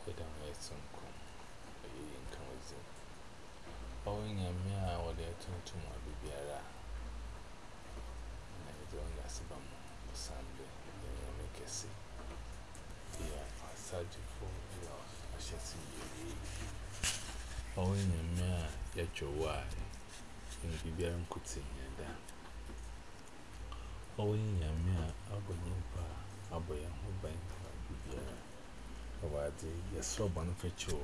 it don't let some come. You can with it. Owing a mere or there to my baby. And I don't last about Sunday. You make a see. Yeah, surgery for your I shall see you. Owing a mere yet your wife. In the baby, I'm cutting you down. Owing a mere abonimpa, aboya who bang for baby. Over the so bonfetcho.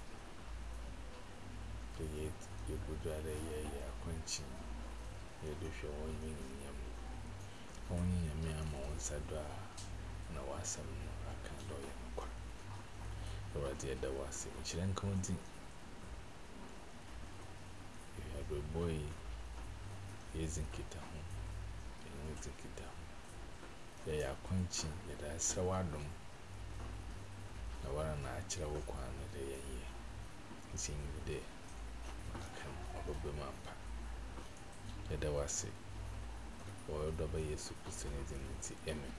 The yet you would rather quenching. You do show one yam. Only a mere months I draw. No, was some I can't do it. Over the other was it. She then counting. You have a boy. He isn't kita home. You take it down. They are quenching. That I saw them. No one natural work on the day. Seeing the day. I can obey my pa. That was it. Or double yes, superstition. Amen.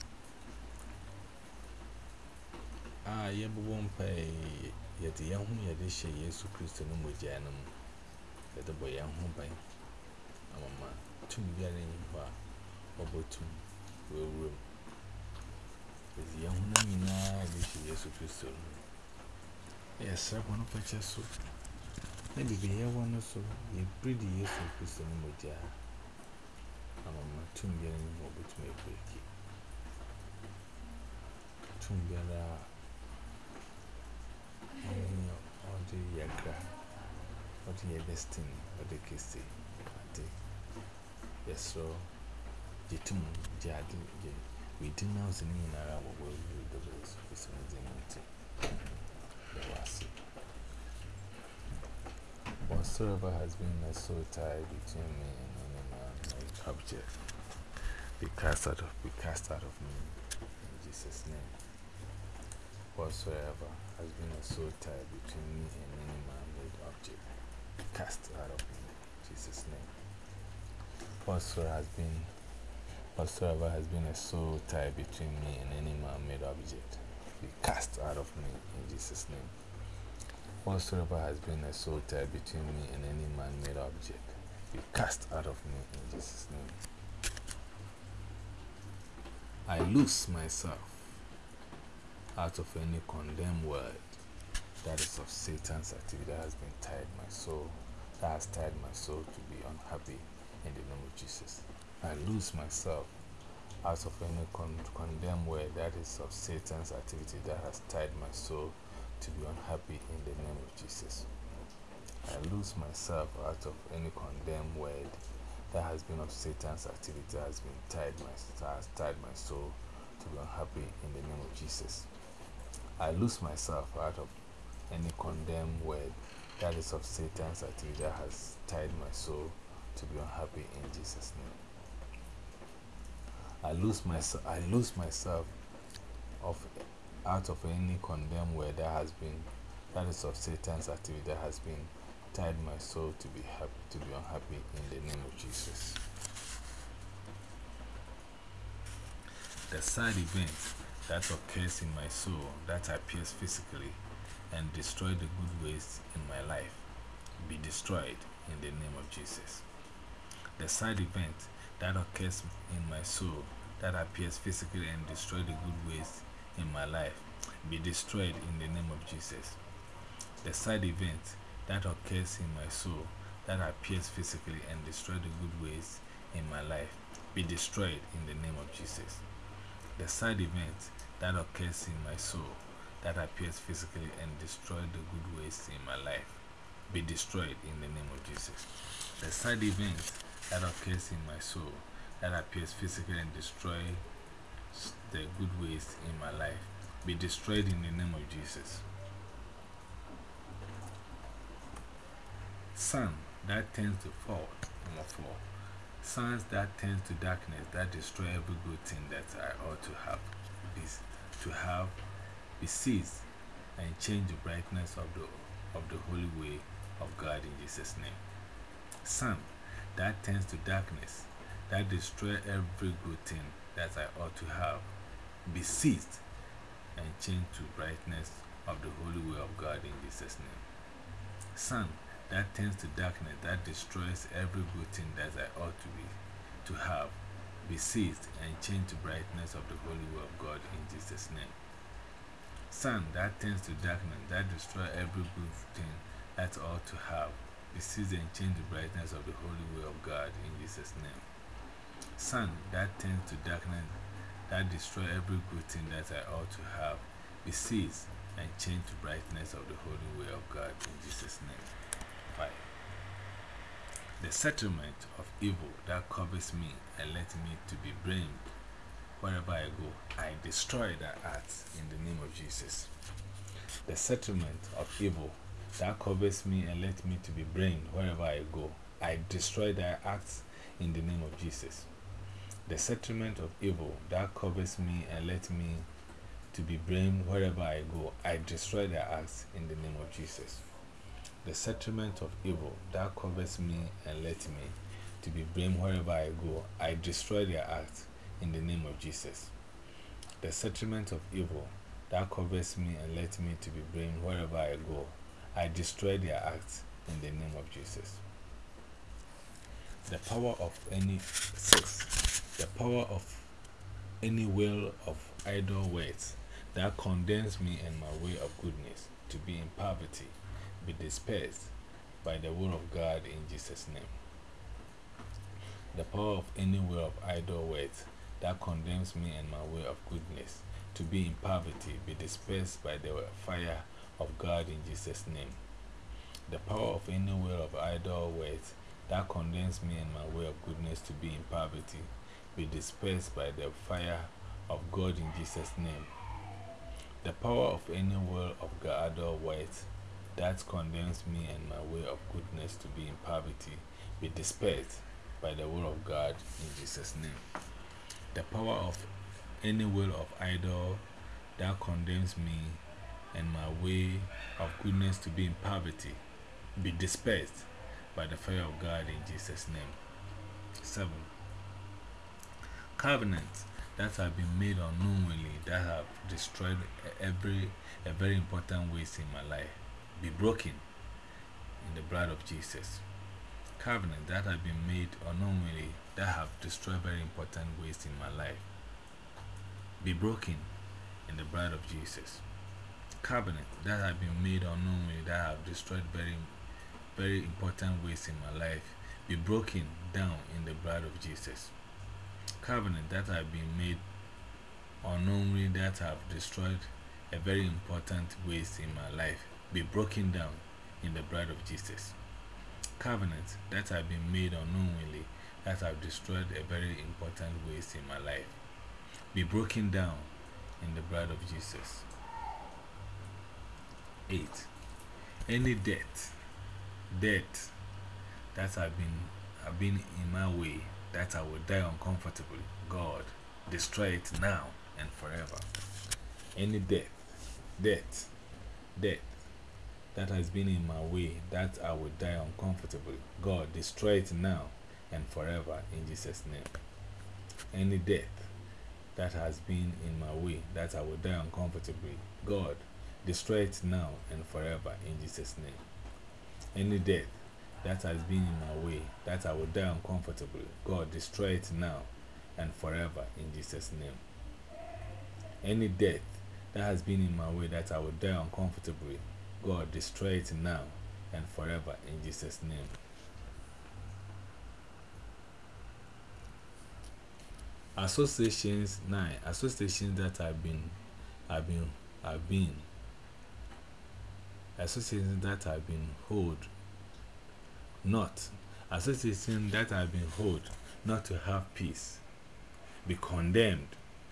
Ah, you won't pay yet the young who had this year, yes, Christian Mujanum. Let the boy young home by a mamma, 2 million bar, or 2 will room. With the young woman, this year, yes, Christian. Yes, sir, one of purchase soup. Maybe be here one or so, a pretty yes, Christian Muja. A mamma, 2 million more between a break. 2 million. Or the yagra, or the destiny, or the kiss. Yes, so the tomb, Jadi, we didn't know the name in our world with the voice for some reason. Whatsoever has been a soul tie between me and any man, my object, be cast out of me in Jesus' name. Whatsoever has been a soul tie between me and any man-made object, be cast out of me in Jesus' name. Whatsoever has been a soul tie between me and any man-made object, be cast out of me in Jesus' name. Whatsoever has been a soul tie between me and any man-made object, be cast out of me in Jesus' name. I loose myself out of any condemned word that is of Satan's activity that has been tied my soul, that has tied my soul to be unhappy in the name of Jesus. I loose myself out of any condemned word that is of Satan's activity that has tied my soul to be unhappy in the name of Jesus. I loose myself out of any condemned word that has been of Satan's activity that has tied my soul to be unhappy in the name of Jesus. I loose myself out of any condemned word that is of Satan's activity that has tied my soul to be unhappy in Jesus' name. I lose myself out of any condemned word that is of Satan's activity that has been tied my soul to be unhappy in the name of Jesus. The side event that occurs in my soul that appears physically and destroy the good ways in my life be destroyed in the name of Jesus. The side event that occurs in my soul that appears physically and destroy the good ways in my life be destroyed in the name of Jesus. The side event that occurs in my soul that appears physically and destroy the good ways in my life be destroyed in the name of Jesus. The side event that occurs in my soul that appears physically and destroy the good ways in my life be destroyed in the name of Jesus. The side event that occurs in my soul that appears physically and destroy the good ways in my life be destroyed in the name of Jesus. Sun that tends to fall, number 4. Suns that tends to darkness that destroy every good thing that I ought to have be seized and change the brightness of the holy way of God in Jesus' name. Sun that tends to darkness that destroy every good thing that I ought to have be seized and changed to brightness of the of God in Jesus' name. Sun, that tends to darkness, that destroys every good thing that I ought to have, be seized and changed to brightness of the holy will of God in Jesus' name. Sun, that tends to darkness, that destroys every good thing that I ought to have, be seized and changed to brightness of the holy will of God in Jesus' name. Sun, that tends to darkness, that destroys every good thing that I ought to have, be seized and changed to brightness of the holy way of God in Jesus' name. 5. The settlement of evil that covers me and let me to be blamed wherever I go, I destroy that act in the name of Jesus. The settlement of evil that covers me and let me to be blamed wherever I go, I destroy that act in the name of Jesus. The settlement of evil that covers me and let me to be blamed wherever I go, I destroy their acts in the name of Jesus. The settlement of evil that covers me and let me to be blamed wherever I go, I destroy their acts in the name of Jesus. The settlement of evil that covers me and let me to be blamed wherever I go, I destroy their acts in the name of Jesus. The power of any 6. The power of any will of idle words that condemns me and my way of goodness to be in poverty, be dispersed by the will of God in Jesus' name. The power of any will of idle words that condemns me and my way of goodness to be in poverty, be dispersed by the fire of God in Jesus' name. The power of any will of idle words that condemns me and my way of goodness to be in poverty, be dispersed by the fire of God in Jesus' name. The power of any will of idle words that condemns me and my way of goodness to be in poverty, be dispersed by the will of God in Jesus' name. The power of any will of idle that condemns me and my way of goodness to be in poverty, be dispersed by the fire of God in Jesus' name. 7. Covenants that have been made unknowingly, that have destroyed a very important ways in my life, be broken in the blood of Jesus. Covenants that have been made unknowingly, that have destroyed very important ways in my life, be broken in the blood of Jesus. Covenants that have been made unknowingly, that have destroyed very important ways in my life, be broken down in the blood of Jesus. Covenant that have been made unknowingly, that have destroyed a very important ways in my life, be broken down in the blood of Jesus. Covenants that have been made unknowingly, that have destroyed a very important ways in my life, be broken down in the blood of Jesus. 8. Any debt that have been in my way, that I will die uncomfortably, God, destroy it now and forever. Any death that has been in my way, that I will die uncomfortably, God, destroy it now and forever in Jesus' name. Any death that has been in my way, that I will die uncomfortably, God, destroy it now and forever in Jesus' name. Any death that has been in my way, that I will die uncomfortably, God, destroy it now and forever in Jesus' name. Any death that has been in my way, that I will die uncomfortably, God, destroy it now and forever in Jesus' name. Associations 9. Associations that have been associations that have been hold not associations that have been hold not to have peace, be condemned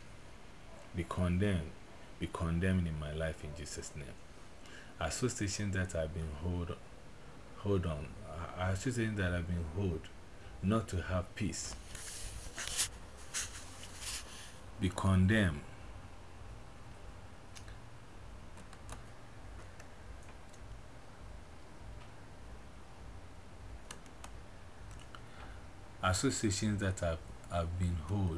in my life in Jesus' name. Associations that have been associations that have been hold not to have peace, be condemned. Associations that have been hold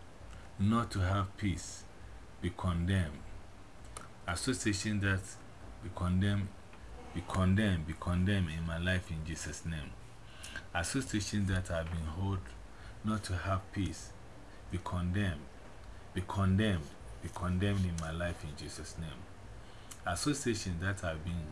not to have peace, be condemned. Associations that be condemned, be condemned in my life in Jesus' name. Associations that have been held not to have peace, be condemned, be condemned, be condemned in my life in Jesus' name. Associations that have been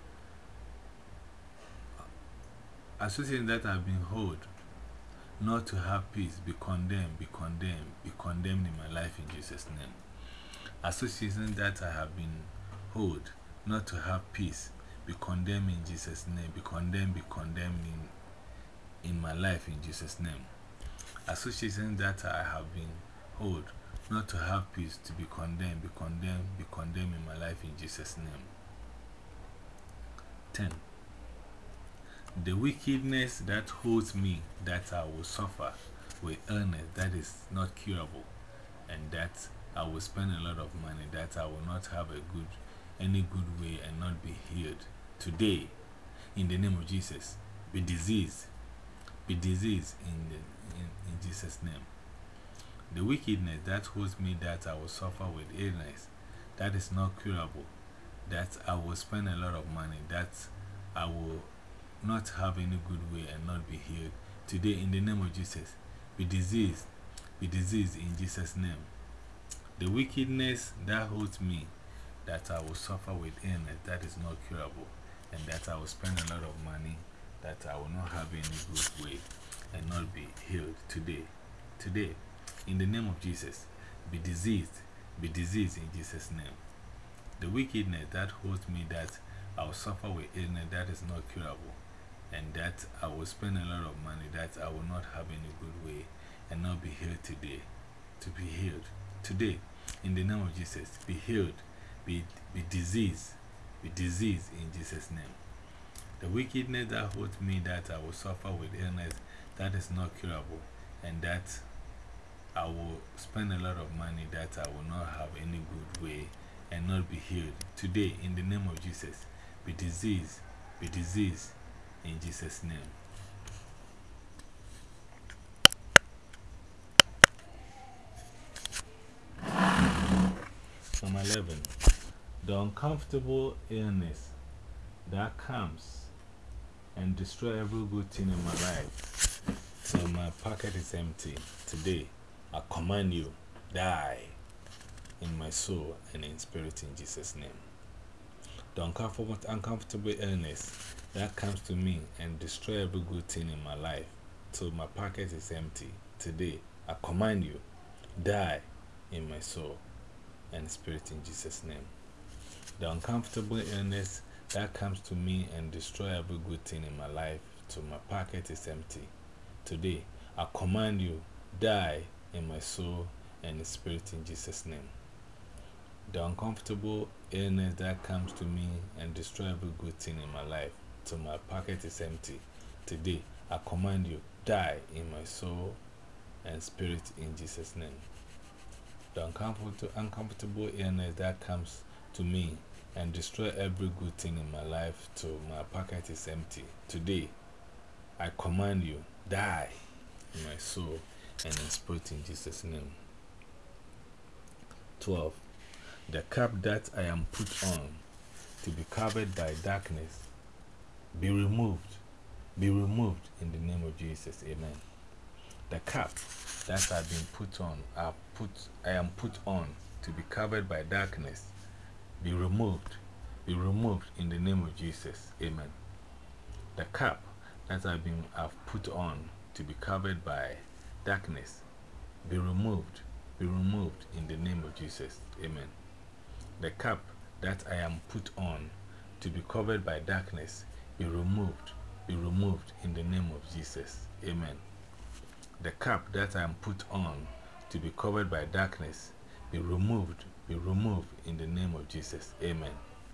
held not to have peace, be condemned, be condemned, be condemned in my life in Jesus' name. Associations that I have been held not to have peace, be condemned in Jesus' name, be condemned in my life in Jesus' name. Associations that I have been held not to have peace, to be condemned, be condemned, be condemned in my life in Jesus' name. 10. The wickedness that holds me that I will suffer with illness that is not curable, and that I will spend a lot of money, that I will not have any good way and not be healed. Today, in the name of Jesus, be diseased. Be diseased in Jesus' name. The wickedness that holds me that I will suffer with illness that is not curable, that I will spend a lot of money, that I will not have any good way and not be healed. Today, in the name of Jesus, be diseased in Jesus' name. The wickedness that holds me that I will suffer with illness that is not curable, and that I will spend a lot of money, that I will not have any good way and not be healed. Today, in the name of Jesus, be diseased in Jesus' name. The wickedness that holds me that I will suffer with illness that is not curable, and that I will spend a lot of money, that I will not have any good way and not be healed today. To be healed today, in the name of Jesus, be healed, be diseased in Jesus' name. The wickedness that holds me that I will suffer with illness that is not curable, and that I will spend a lot of money, that I will not have any good way and not be healed. Today, in the name of Jesus, be diseased in Jesus' name. Number 11. The uncomfortable illness that comes and destroys every good thing in my life till my pocket is empty. Today, I command you, die in my soul and in spirit in Jesus' name. The uncomfortable illness that comes to me and destroys every good thing in my life till my pocket is empty. Today, I command you, die in my soul and spirit in Jesus' name. The uncomfortable illness that comes to me and destroys every good thing in my life till my pocket is empty. Today, I command you, die in my soul and spirit in Jesus' name. The uncomfortable illness that comes to me and destroys every good thing in my life till my pocket is empty. Today, I command you, die in my soul and spirit in Jesus' name. The uncomfortable illness that comes to me and destroys every good thing in my life till my pocket is empty. Today, I command you, die in my soul and in spirit in Jesus' name. 12. The cap that I am put on to be covered by darkness, be removed in the name of Jesus. Amen. The cap that I've been put on, I am put on to be covered by darkness, be removed in the name of Jesus. Amen. The cap that I've put on to be covered by darkness, be removed in the name of Jesus. Amen. The cap that I am put on to be covered by darkness, be removed in the name of Jesus. Amen. The cap that I am put on to be covered by darkness, be removed in the name of Jesus. Amen.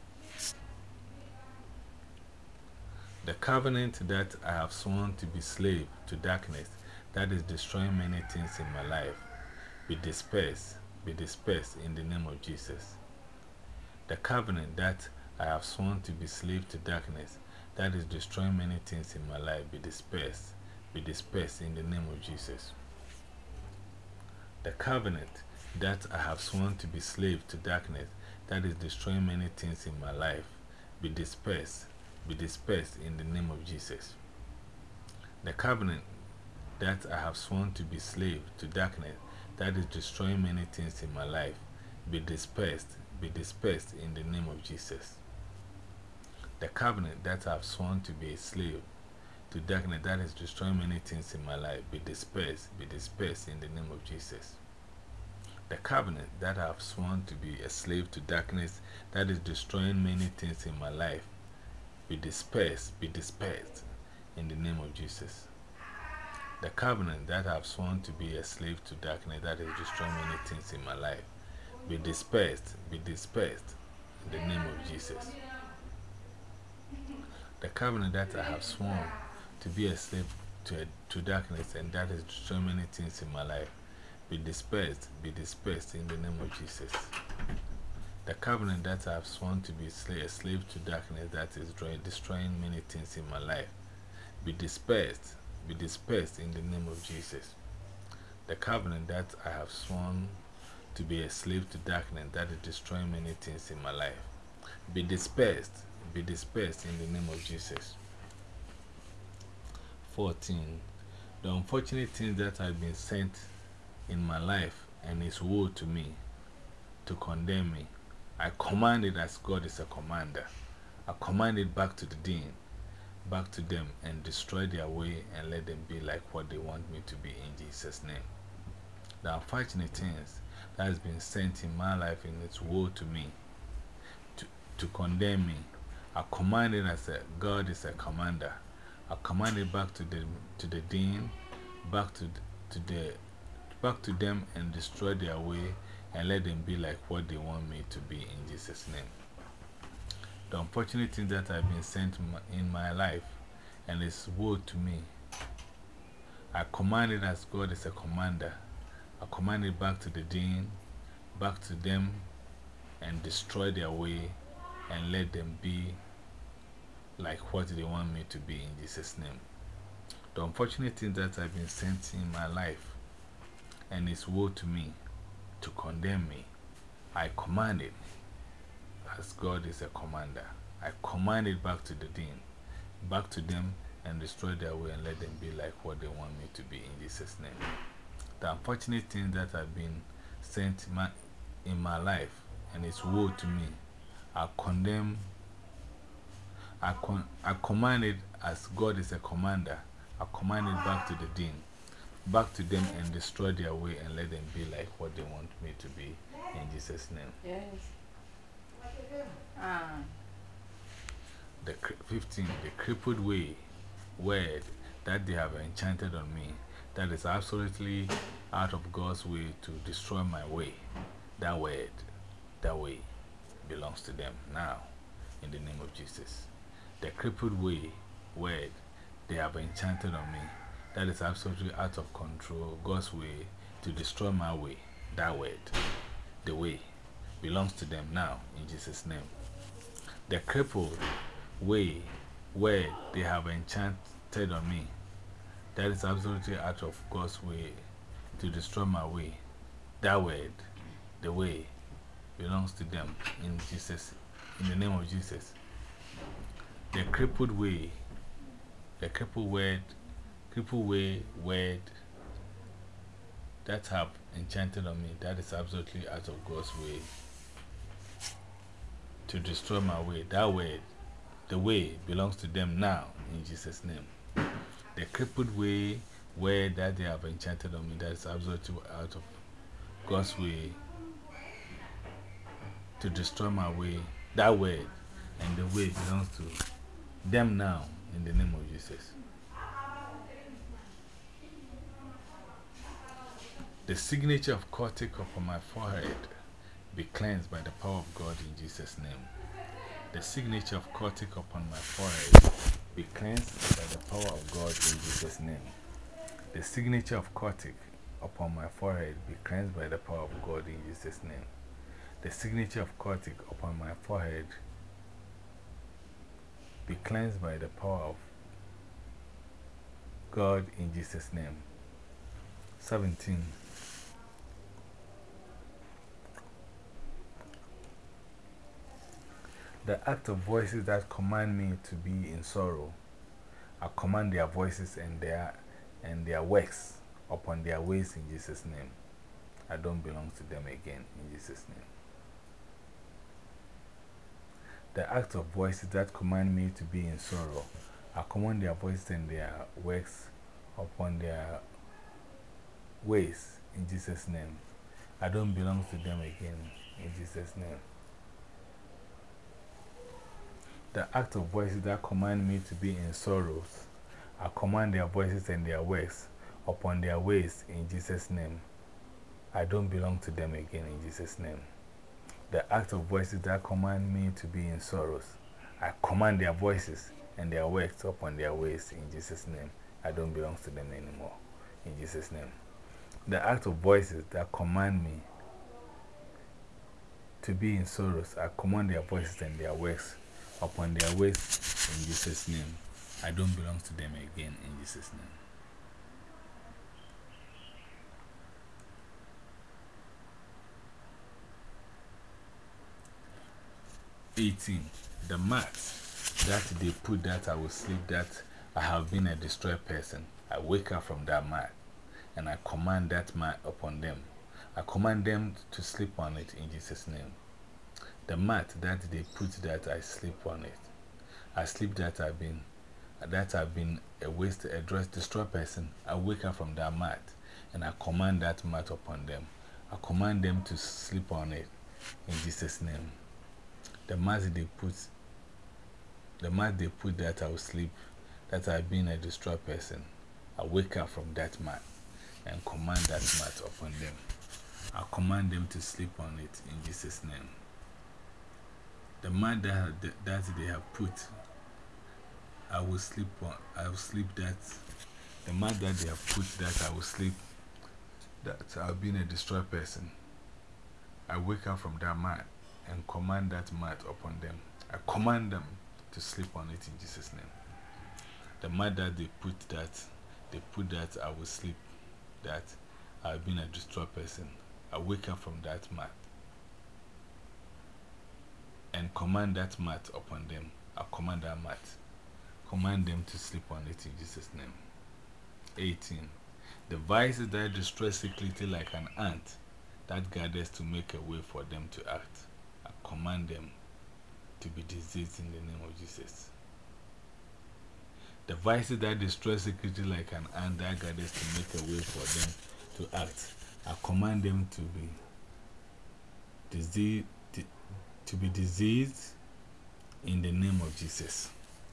The covenant that I have sworn to be slave to darkness, that is destroying many things in my life, be dispersed in the name of Jesus. The covenant that I have sworn to be slave to darkness, that is destroying many things in my life, be dispersed in the name of Jesus. The covenant that I have sworn to be slave to darkness, that is destroying many things in my life, be dispersed in the name of Jesus. The covenant that I have sworn to be slave to darkness, that is destroying many things in my life, be dispersed in the name of Jesus. The covenant that I have sworn to be a slave to darkness, that is destroying many things in my life, be dispersed in the name of Jesus. The covenant that I have sworn to be a slave to darkness, that is destroying many things in my life, be dispersed in the name of Jesus. The covenant that I have sworn to be a slave to darkness, that is destroying many things in my life, be dispersed in the name of Jesus. The covenant that I have sworn to be a slave to darkness, and that is destroying many things in my life, be dispersed in the name of Jesus. The covenant that I have sworn to be a slave to darkness, that is destroying many things in my life, be dispersed in the name of Jesus. The covenant that I have sworn to be a slave to darkness, that is destroying many things in my life, be dispersed in the name of Jesus. 14. The unfortunate things that have been sent in my life and is woe to me, to condemn me, I command it as God is a commander. I command it back to the dean, back to them, and destroy their way and let them be like what they want me to be in Jesus' name. The unfortunate things that has been sent in my life and its woe to me, to condemn me, I command it as God is a commander. I command it back to the dean, back to them, and destroy their way and let them be like what they want me to be in Jesus' name. The unfortunate things that have been sent in my life and is woe to me, I command it as God is a commander. I command it back to the dean, back to them, and destroy their way and let them be like what they want me to be in Jesus' name. The unfortunate things that have been sent in my life and is woe to me, to condemn me, I command it as God is a commander. I command it back to the dean, back to them, and destroy their way and let them be like what they want me to be in Jesus' name. The unfortunate things that have been sent in my life and is woe to me, I condemn. I command it as God is a commander. I command it back to the dean, back to them, and destroy their way and let them be like what they want me to be in Jesus' name. Yes. 15. The crippled word that they have enchanted on me, that is absolutely out of God's way to destroy my way. That way belongs to them now in the name of Jesus. The crippled word they have enchanted on me, that is absolutely out of control, God's way to destroy my way. That word, the way, belongs to them now in Jesus' name. The crippled word they have enchanted on me, that is absolutely out of God's way to destroy my way. That word, the way, belongs to them in the name of Jesus. The crippled word that have enchanted on me, that is absolutely out of God's way to destroy my way. That word, the way, belongs to them now in Jesus' name. The crippled word that they have enchanted on me, that is absolutely out of God's way to destroy my way. That word and the way belongs to them now in the name of Jesus. The signature of Cortic upon my forehead be cleansed by the power of God in Jesus' name. The signature of Cortic upon my forehead be cleansed by the power of God in Jesus' name. The signature of Cortic upon my forehead be cleansed by the power of God in Jesus' name. The signature of Cortic upon my forehead be cleansed by the power of God in Jesus' name. 17. The act of voices that command me to be in sorrow, I command their voices and their works upon their ways in Jesus' name. I don't belong to them again in Jesus' name. The act of voices that command me to be in sorrow, I command their voices and their works upon their ways in Jesus' name. I don't belong to them again in Jesus' name. The act of voices that command me to be in sorrows, I command their voices and their works upon their ways in Jesus' name. I don't belong to them again in Jesus' name. The act of voices that command me to be in sorrows, I command their voices and their works upon their ways in Jesus' name. I don't belong to them anymore in Jesus' name. The act of voices that command me to be in sorrows, I command their voices and their works upon their ways in Jesus' name. I don't belong to them again in Jesus' name. 18. The mat that they put that I will sleep, that I have been a destroyed person. I wake up from that mat and I command that mat upon them. I command them to sleep on it in Jesus' name. The mat that they put that I sleep on it. I sleep that I've been a wasted, a destroyed person. I wake up from that mat and I command that mat upon them. I command them to sleep on it in Jesus' name. The mat they put that I will sleep, that I've been a destroyed person. I wake up from that mat and command that mat upon them. I command them to sleep on it in Jesus' name. The mat that they have put, I will sleep that. The mat that they have put that I will sleep, that I've been a destroyed person. I wake up from that mat and command that mat upon them. I command them to sleep on it in Jesus' name. The mat that they put that I will sleep, that I've been a destroyed person. I wake up from that mat and command that mat upon them. I command that mat. Command them to sleep on it in Jesus' name. 18. The vices that destroy secretly like an ant that gathers to make a way for them to act. I command them to be diseased in the name of Jesus. The vices that destroy secretly like an ant that gathers to make a way for them to act. I command them to be diseased in the name of Jesus.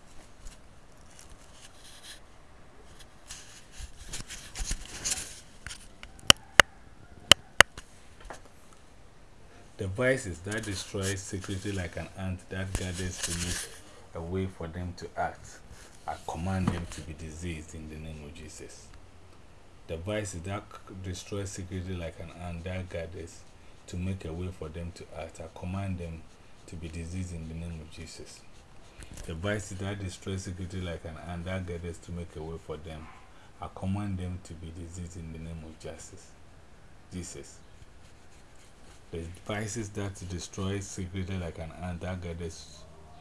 The vices that destroy secretly like an ant that gathers to make a way for them to act. I command them to be diseased in the name of Jesus. The vices that destroy secretly like an ant that gathers to make a way for them to act. I command them to be diseased in the name of Jesus. The vices that destroy secretly like an ant that gathers to make a way for them. I command them to be diseased in the name of Jesus. The vices that destroy secretly like an ant that gathers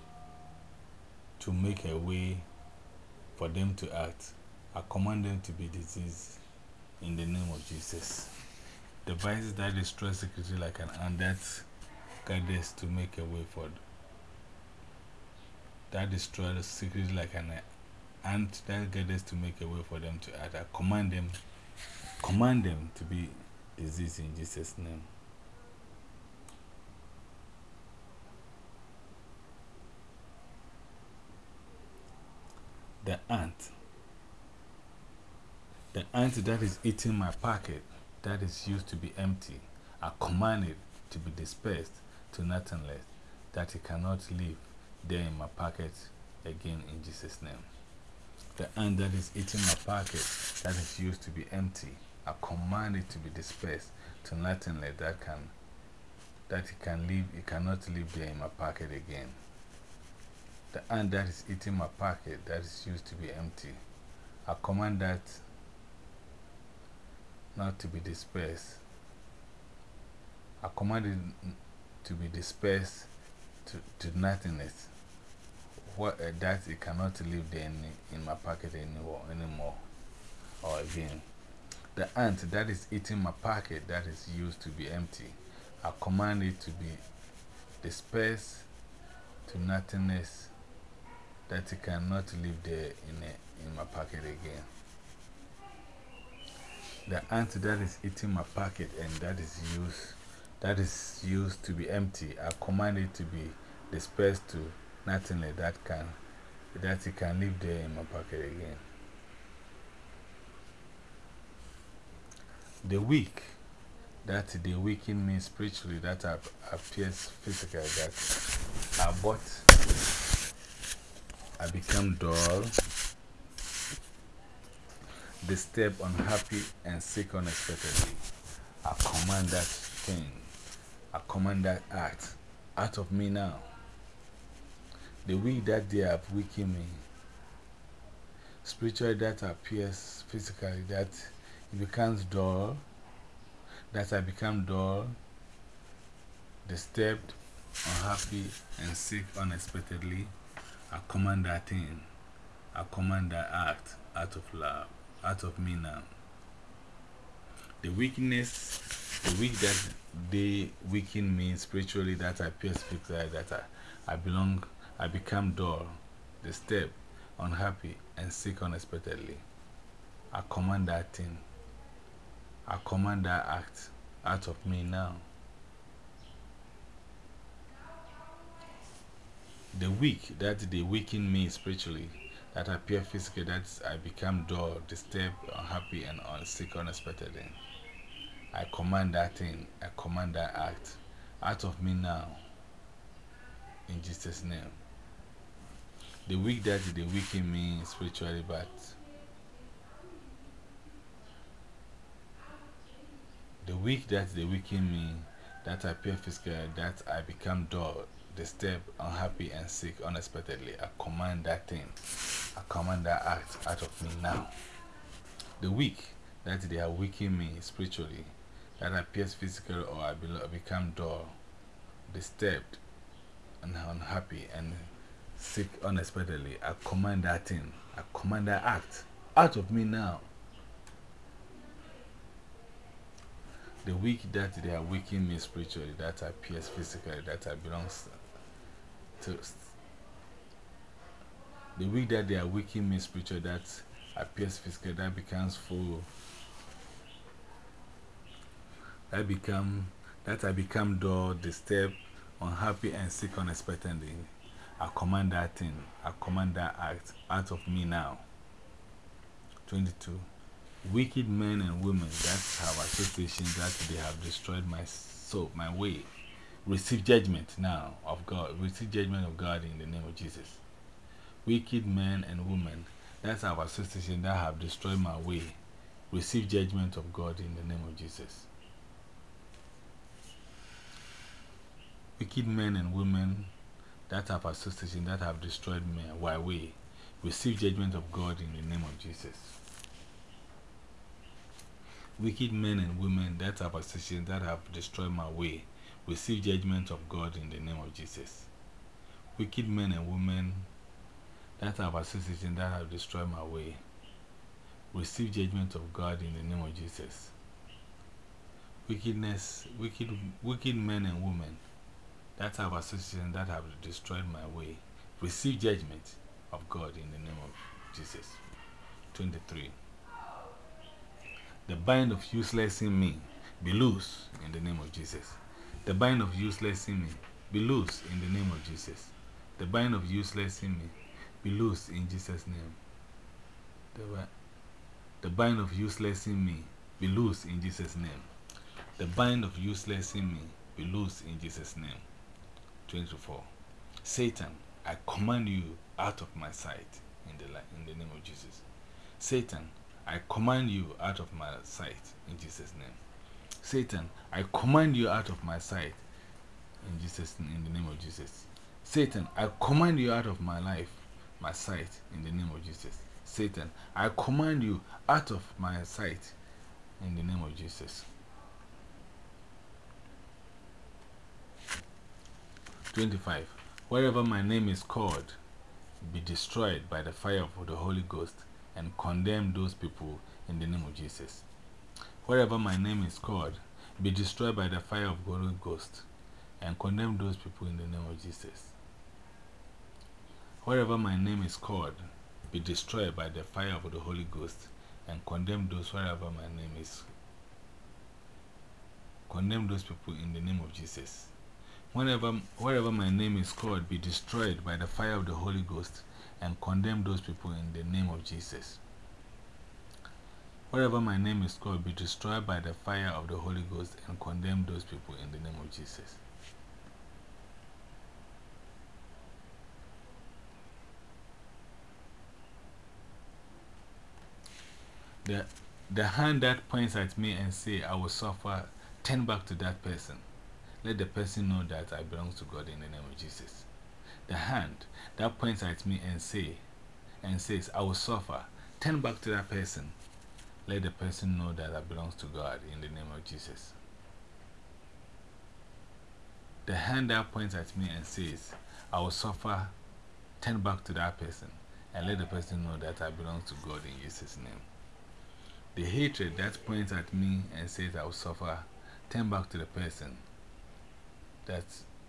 to make a way for them to act. I command them to be diseased in the name of Jesus. The vices that destroy secretly like an ant that gathers to make a way for that destroys secretly like an ant that gathers to make a way for them to act. I command them to be diseased in Jesus' name. The ant that is eating my pocket, that is used to be empty, I command it to be dispersed to nothing less, that it cannot live there in my pocket again in Jesus' name. The ant that is eating my pocket, that is used to be empty, I command it to be dispersed to nothing less, that it cannot live there in my pocket again. The ant that is eating my pocket, that is used to be empty, I command that not to be dispersed. I command it to be dispersed to nothingness. That it cannot live there in my pocket anymore or again. The ant that is eating my pocket that is used to be empty, I command it to be dispersed to nothingness, that it cannot live there in my pocket again. The ant that is eating my pocket and that is used to be empty, I command it to be dispersed to nothingness, that it can live there in my pocket again. The weak, that they weaken me spiritually, that appears physically, that I become dull, disturbed, unhappy, and sick unexpectedly. I command that thing, I command that act out of me now. The weak that they have weakened me spiritually, that appears physically, that it becomes dull, that I become dull, disturbed, unhappy, and sick unexpectedly. I command that thing, I command that act out of love, out of me now. The weak that they weaken me spiritually, that appears physically, that I become dull, disturbed, unhappy, and sick unexpectedly. I command that thing, I command that act out of me now. The weak that they weaken me spiritually, that appear physically, that I become dull, disturbed, unhappy, and sick unexpectedly. I command that thing, I command that act out of me now. In Jesus' name. The weak that they weaken me spiritually, but the weak that they weaken me, that appear physically, that I become dull, disturbed, unhappy, and sick unexpectedly. I command that thing, I command that act out of me now. The weak that they are weakening me spiritually, that appears physical, or I become dull, disturbed, and unhappy, and sick unexpectedly. I command that thing, I command that act out of me now. The weak that they are weakening me spiritually, that appears physically, that I belongs to. The weak that they are weakening me spiritually, that appears physically, that becomes full. That I become dull, disturbed, unhappy, and sick unexpectedly. I command that thing, I command that act out of me now. 22. Wicked men and women that have association, that they have destroyed my soul, my way, receive judgment now of God. Receive judgment of God in the name of Jesus. Wicked men and women that have association, that have destroyed my way, receive judgment of God in the name of Jesus. Wicked men and women that have association, that have destroyed my way, receive judgment of God in the name of Jesus. Wicked men and women that have association, that have destroyed my way, receive judgment of God in the name of Jesus. Wicked men and women that have association, that have destroyed my way, receive judgment of God in the name of Jesus. Wicked men and women that have association, that have destroyed my way, receive judgment of God in the name of Jesus. 23. The bind of useless in me be loose in the name of Jesus. The bind of useless in me be loose in the name of Jesus. The bind of useless in me be loose in Jesus' name. The bind of useless in me be loose in Jesus' name. The bind of useless in me be loose in Jesus' name. 24. Satan, I command you out of my sight in the name of Jesus. Satan, I command you out of my sight in Jesus' name. Satan, I command you out of my sight in the name of Jesus. Satan, I command you out of my life, my sight in the name of Jesus. Satan, I command you out of my sight in the name of Jesus. 25. Wherever my name is called, be destroyed by the fire of the Holy Ghost and condemn those people in the name of Jesus. Wherever my name is called, be destroyed by the fire of the Holy Ghost and condemn those people in the name of Jesus. Wherever my name is called, be destroyed by the fire of the Holy Ghost and condemn those wherever my name is. Condemn those people in the name of Jesus. Wherever my name is called, be destroyed by the fire of the Holy Ghost and condemn those people in the name of Jesus. Wherever my name is called, be destroyed by the fire of the Holy Ghost and condemn those people in the name of Jesus. The hand that points at me and say, I will suffer, turn back to that person. Let the person know that I belong to God in the name of Jesus. The hand that points at me and says, I will suffer, turn back to that person. Let the person know that I belong to God in the name of Jesus. The hand that points at me and says, I will suffer, turn back to that person. And let the person know that I belong to God in Jesus' name. The hatred that points at me and says I will suffer, turn back to the person. Let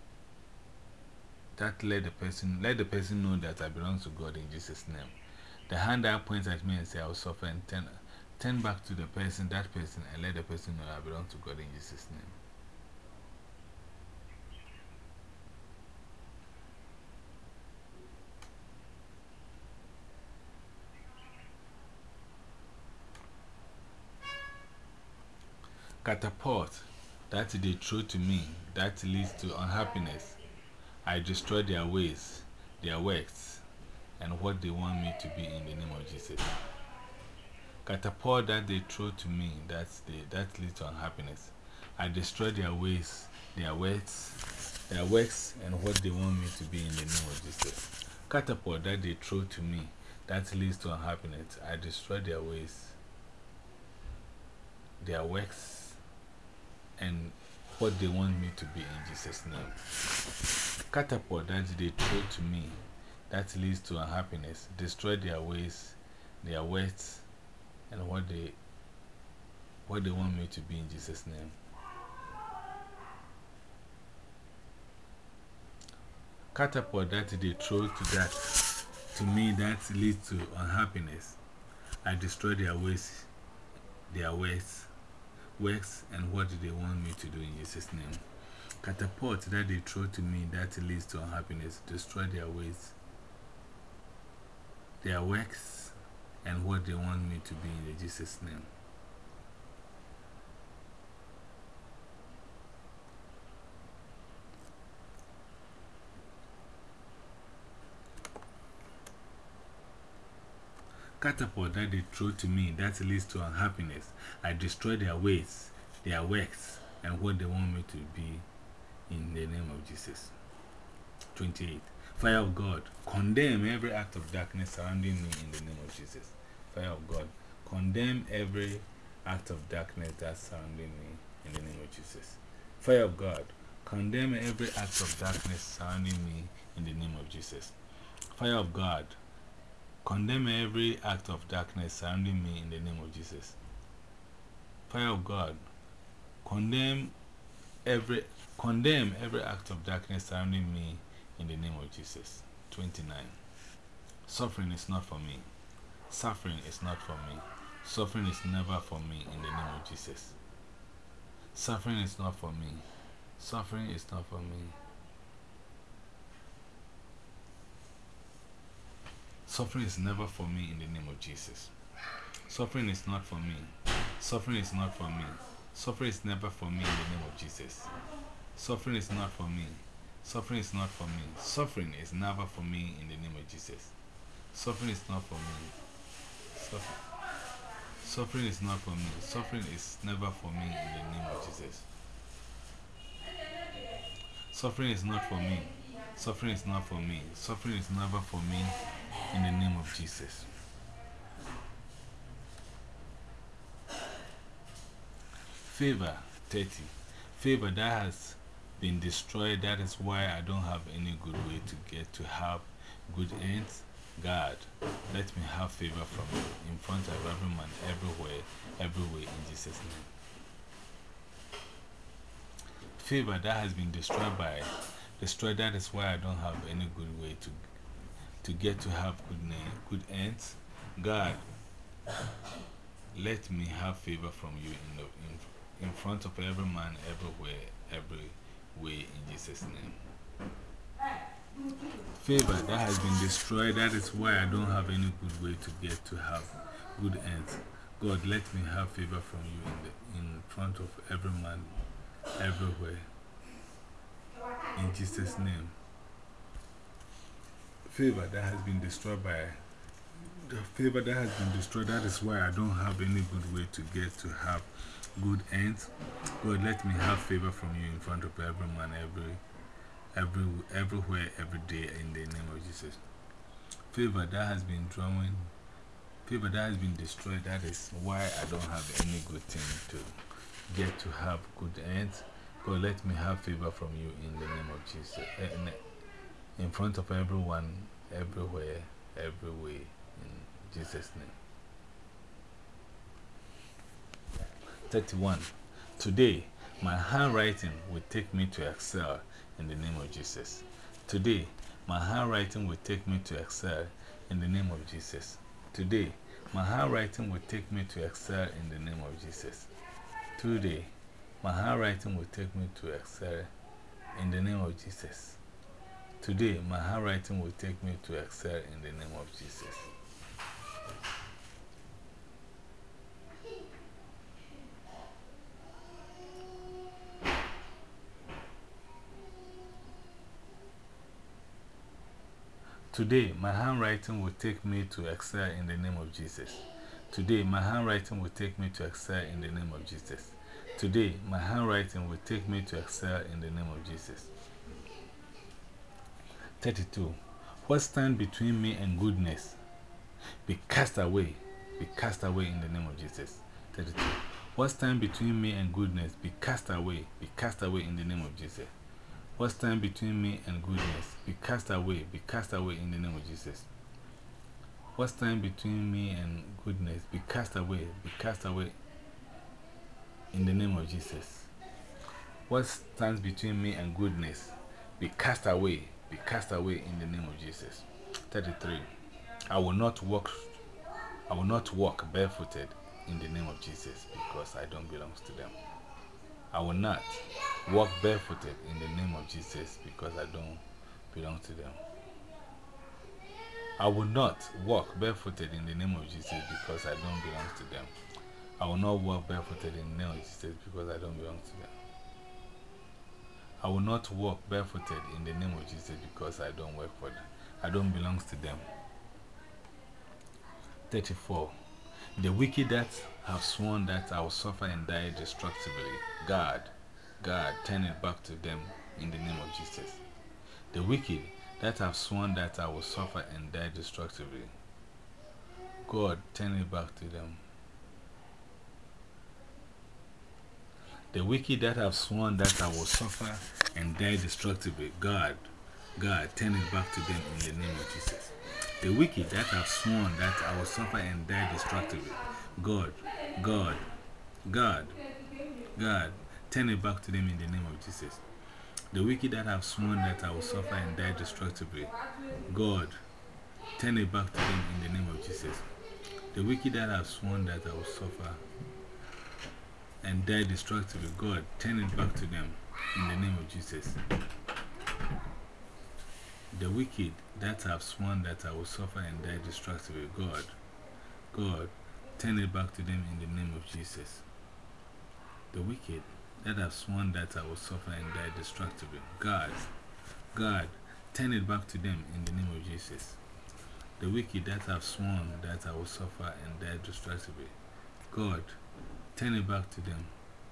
the person know that I belong to God in Jesus' name. The hand that points at me and says I will suffer, and turn back to that person, and let the person know I belong to God in Jesus' name. Catapult that they throw to me that leads to unhappiness. I destroy their ways, their works, and what they want me to be in the name of Jesus. Catapult that they throw to me that leads to unhappiness. I destroy their ways, their works, and what they want me to be in the name of Jesus. Catapult that they throw to me that leads to unhappiness. I destroy their ways, their works, and what they want me to be in Jesus' name. Catapult that they throw to me that leads to unhappiness. Destroy their ways, their words, and what they want me to be in Jesus' name. Catapult that they throw to me that leads to unhappiness. I destroy their ways, their works, and what they want me to do in Jesus' name. Catapult that they throw to me that leads to unhappiness. Destroy their ways, their works, and what they want me to be in Jesus' name. Catapult that they throw to me that leads to unhappiness. I destroy their ways, their works, and what they want me to be in the name of Jesus. 28. Fire of God, condemn every act of darkness surrounding me in the name of Jesus. Fire of God, condemn every act of darkness that's surrounding me in the name of Jesus. Fire of God, condemn every act of darkness surrounding me in the name of Jesus. Fire of God, condemn every act of darkness surrounding me in the name of Jesus. Fire of God, condemn every act of darkness surrounding me in the name of Jesus. 29. Suffering is not for me. Suffering is not for me. Suffering is never for me in the name of Jesus. Suffering is not for me. Suffering is not for me. Suffering is never for me in the name of Jesus. Suffering is not for me. Suffering is not for me. Suffering is never for me in the name of Jesus. Suffering is not for me. Suffering is not for me. Suffering is never for me in the name of Jesus. Suffering is not for me. Suffering is not for me. Suffering is never for me in the name of Jesus. Suffering is not for me. Suffering is not for me. Suffering is never for me in the name of Jesus. Favor 30. Favor that has been destroyed. That is why I don't have any good way to get to have good ends. God, let me have favor from you in front of every man, everywhere, every way, in Jesus' name. Favor that has been destroyed. That is why I don't have any good way to get to have good ends. God, let me have favor from you in front of every man, everywhere, every way, in Jesus' name. Favor that has been destroyed. That is why I don't have any good way to get to have good ends. God, let me have favor from you in front of every man, everywhere, in Jesus' name. Favor that has been destroyed that is why I don't have any good way to get to have good ends. God, let me have favor from you in front of every man, everywhere, every day, in the name of Jesus. Favor that has been destroyed, that is why I don't have any good thing to get to have good ends. God, let me have favor from you in the name of Jesus. In front of everyone, everywhere, every way, in Jesus' name. 31. Today, my handwriting will take me to excel in the name of Jesus. Today, my handwriting will take me to excel in the name of Jesus. Today, my handwriting will take me to excel in the name of Jesus. Today, my handwriting will take me to excel in the name of Jesus. Today, my handwriting will take me to excel in the name of Jesus. Today, my handwriting will take me to excel in the name of Jesus. Today, my handwriting will take me to excel in the name of Jesus. Today, my handwriting will take me to excel in the name of Jesus. 32. What stands between me and goodness? Be cast away. Be cast away in the name of Jesus. 32. What stands between me and goodness? Be cast away. Be cast away in the name of Jesus. What stands between me and goodness? Be cast away. Be cast away in the name of Jesus. What stands between me and goodness? Be cast away. Be cast away in the name of Jesus. What stands between me and goodness? Be cast away. Be cast away in the name of Jesus. 33. I will not walk barefooted in the name of Jesus because I don't belong to them. I will not walk barefooted in the name of Jesus because I don't belong to them. I will not walk barefooted in the name of Jesus because I don't belong to them. I will not walk barefooted in the name of Jesus because I don't belong to them. I will not walk barefooted in the name of Jesus because I don't work for them. I don't belong to them. 34. The wicked that have sworn that I will suffer and die destructively, God, turn it back to them in the name of Jesus. The wicked that have sworn that I will suffer and die destructively, God, turn it back to them. The wicked that have sworn that I will suffer and die destructively, God, turn it back to them in the name of Jesus. The wicked that have sworn that I will suffer and die destructively, God, turn it back to them in the name of Jesus. The wicked that have sworn that I will suffer and die destructively, God, turn it back to them in the name of Jesus. The wicked that have sworn that I will suffer and die destructively, God, turn it back to them in the name of Jesus. The wicked that have sworn that I will suffer and die destructively, God, turn it back to them in the name of Jesus. The wicked that have sworn that I will suffer and die destructively, God, turn it back to them in the name of Jesus. The wicked that have sworn that I will suffer and die destructively, God, turn it back to them.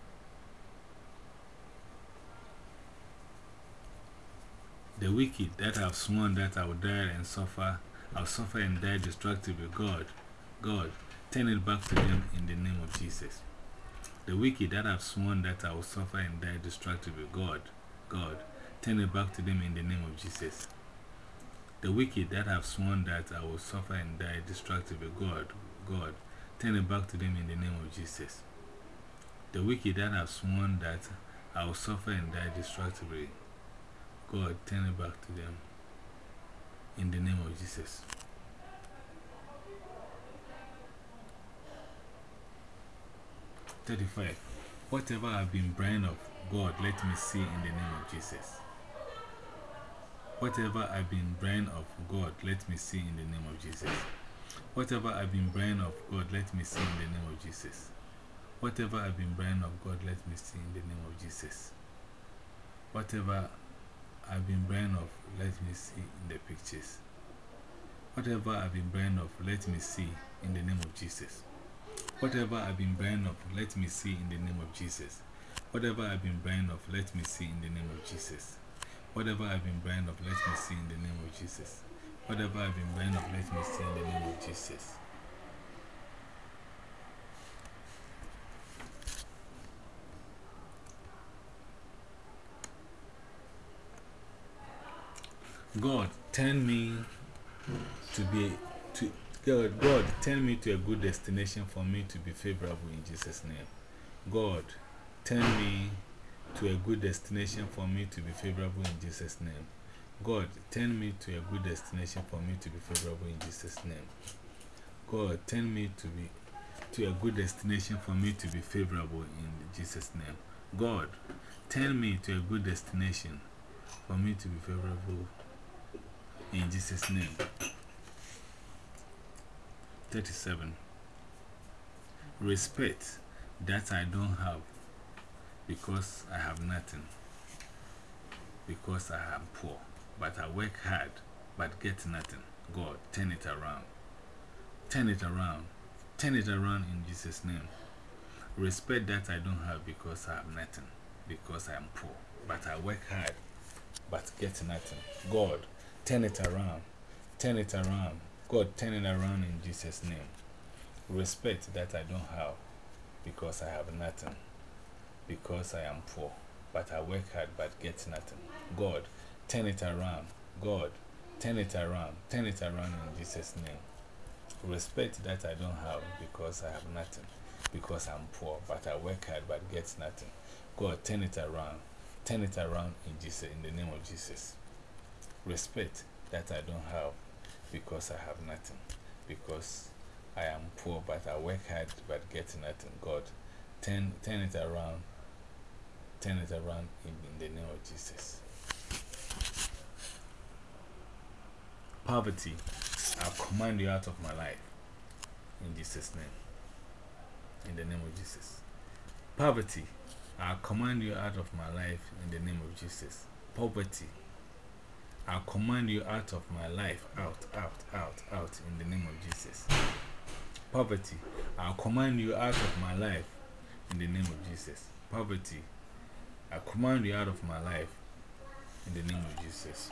The wicked that have sworn that I will die and suffer, I'll suffer and die destructively, God, turn it back to them in the name of Jesus. The wicked that have sworn that I will suffer and die destructively, God, God, turn it back to them in the name of Jesus. The wicked that have sworn that I will suffer and die destructively, God, turn it back to them in the name of Jesus. The wicked that have sworn that I will suffer and die destructively, God, turn it back to them in the name of Jesus. 35. Whatever I've been brain of, God, let me see in the name of Jesus. Whatever I've been brain of, God, let me see in the name of Jesus. Whatever I've been brain of, God, let me see in the name of Jesus. Whatever I've been brain of, God, let me see in the name of Jesus. Whatever I've been brain of, let me see in the pictures. Whatever I've been brain of, let me see in the name of Jesus. Whatever I've been brain of, let me see in the name of Jesus. Whatever I've been brain of, let me see in the name of Jesus. Whatever I've been brain of, let me see in the name of Jesus. Whatever I've been brain of, let me see in the name of Jesus. God, turn me to be God, turn me to a good destination for me to be favorable in Jesus' name. God, turn me to a good destination for me to be favorable in Jesus' name. God, turn me to a good destination for me to be favorable in Jesus' name. God, turn me to a good destination for me to be favorable in Jesus' name. God, turn me to a good destination for me to be favorable in Jesus' name. 37. Respect that I don't have because I have nothing, because I am poor, but I work hard but get nothing. God, turn it around. Turn it around. Turn it around in Jesus' name. Respect that I don't have because I have nothing, because I am poor, but I work hard but get nothing. God, turn it around. Turn it around. God, turn it around in Jesus' name. Respect that I don't have because I have nothing, because I am poor, but I work hard but get nothing. God, turn it around. God, turn it around. Turn it around in Jesus' name. Respect that I don't have because I have nothing, because I'm poor, but I work hard but get nothing. God, turn it around. Turn it around in Jesus, in the name of Jesus. Respect that I don't have because I have nothing, because I am poor, but I work hard but get nothing. God, turn it around. Turn it around in the name of Jesus. Poverty, I command you out of my life in Jesus' name. In the name of Jesus. Poverty, I command you out of my life in the name of Jesus. Poverty, I command you out of my life, out in the name of Jesus. Poverty, I command you out of my life in the name of Jesus. Poverty, I command you out of my life in the name of Jesus.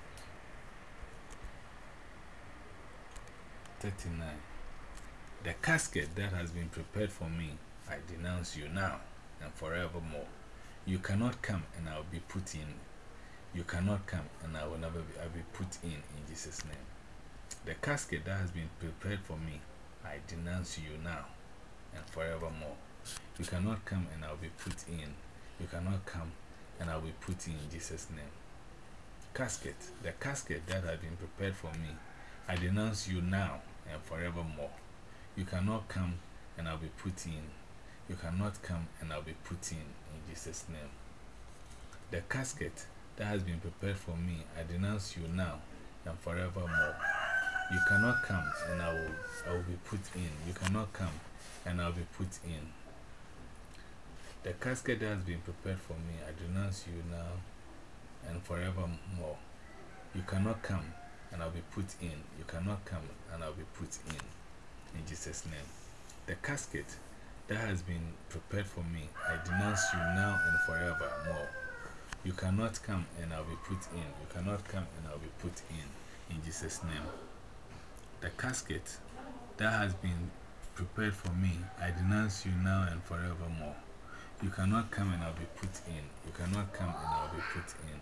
39. The casket that has been prepared for me, I denounce you now and forevermore. You cannot come and I will be put in. You cannot come and I will never be put in Jesus' name. The casket that has been prepared for me, I denounce you now and forevermore. You cannot come and I will be put in. You cannot come and I will be put in Jesus' name. Casket, the casket that has been prepared for me, I denounce you now and forevermore. You cannot come and I'll be put in. You cannot come and I'll be put in Jesus' name. The casket that has been prepared for me, I denounce you now and forevermore. You cannot come and I will be put in. You cannot come and I'll be put in. The casket that has been prepared for me, I denounce you now and forevermore. You cannot come and I'll be put in. You cannot come and I'll be put in Jesus' name. The casket that has been prepared for me, I denounce you now and forevermore. You cannot come and I'll be put in. You cannot come and I'll be put in Jesus' name. The casket that has been prepared for me, I denounce you now and forevermore. You cannot come and I'll be put in. You cannot come and I'll be put in.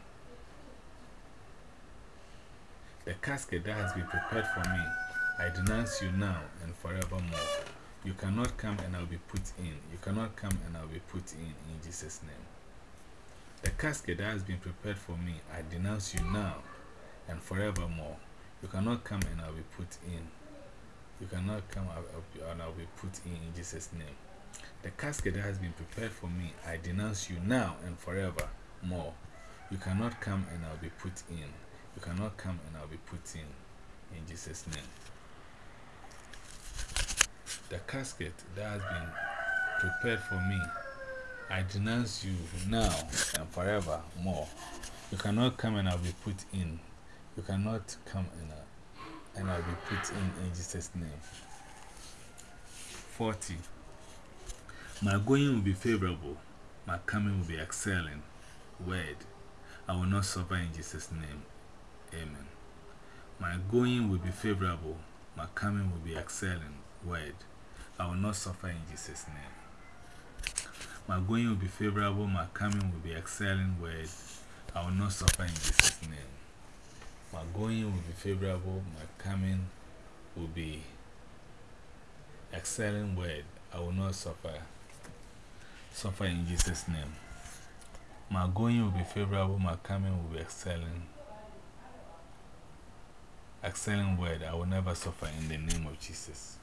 The casket that has been prepared for me, I denounce you now and forevermore. You cannot come and I'll be put in. You cannot come and I'll be put in Jesus' name. The casket that has been prepared for me, I denounce you now and forevermore. You cannot come and I'll be put in. You cannot come and I'll be put in Jesus' name. The casket that has been prepared for me, I denounce you now and forevermore. You cannot come and I'll be put in. You cannot come and I'll be put in Jesus' name. The casket that has been prepared for me, I denounce you now and forevermore. You cannot come and I'll be put in. You cannot come and I'll be put in Jesus' name. 40. My going will be favorable. My coming will be excelling. Word. I will not suffer in Jesus' name. Amen. My going will be favorable. My coming will be excelling. Word. I will not suffer in Jesus' name. My going will be favorable. My coming will be excelling. Word. I will not suffer in Jesus' name. My going will be favorable. My coming will be excelling. Word. I will not suffer in Jesus' name. My going will be favorable. My coming will be excelling. Excelling word, I will never suffer in the name of Jesus.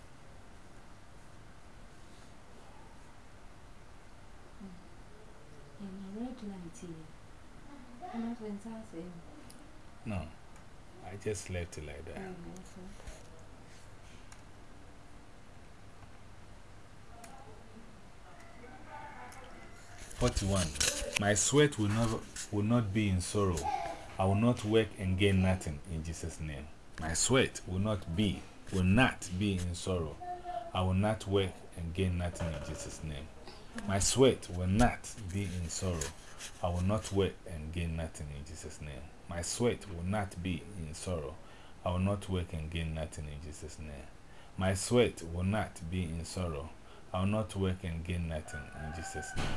No, I just left it like that. 41. My sweat will not be in sorrow. I will not work and gain nothing in Jesus' name. My sweat will not be in sorrow. I will not work and gain nothing in Jesus' name. My sweat will not be in sorrow. I will not work and gain nothing in Jesus' name. My sweat will not be in sorrow. I will not work and gain nothing in Jesus' name. My sweat will not be in sorrow. I will not work and gain nothing in Jesus' name.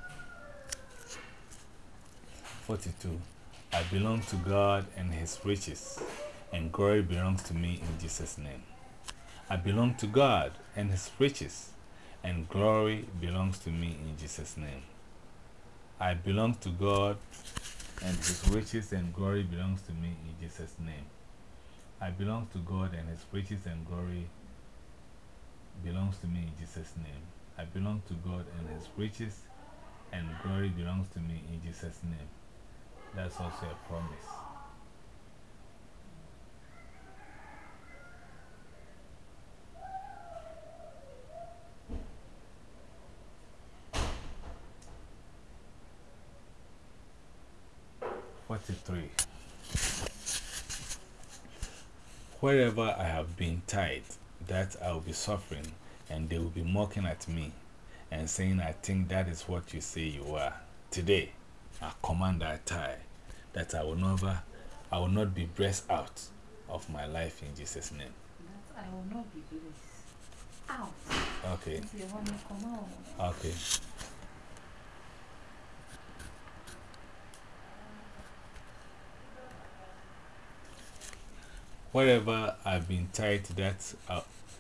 42. I belong to God and His riches, and glory belongs to me in Jesus' name. I belong to God and His riches, and glory belongs to me in Jesus' name. I belong to God and His riches, and glory belongs to me in Jesus' name. I belong to God and His riches, and glory belongs to me in Jesus' name. I belong to God and His riches, and glory belongs to me in Jesus' name. That's also a promise. (43) Wherever I have been tied, that I will be suffering, and they will be mocking at me and saying, I think that is what you say you are. Today, I command that tie, that I will not be blessed out of my life in Jesus' name. That I will not be blessed out. Okay. If you want to come out. Okay. Wherever I've been tied that I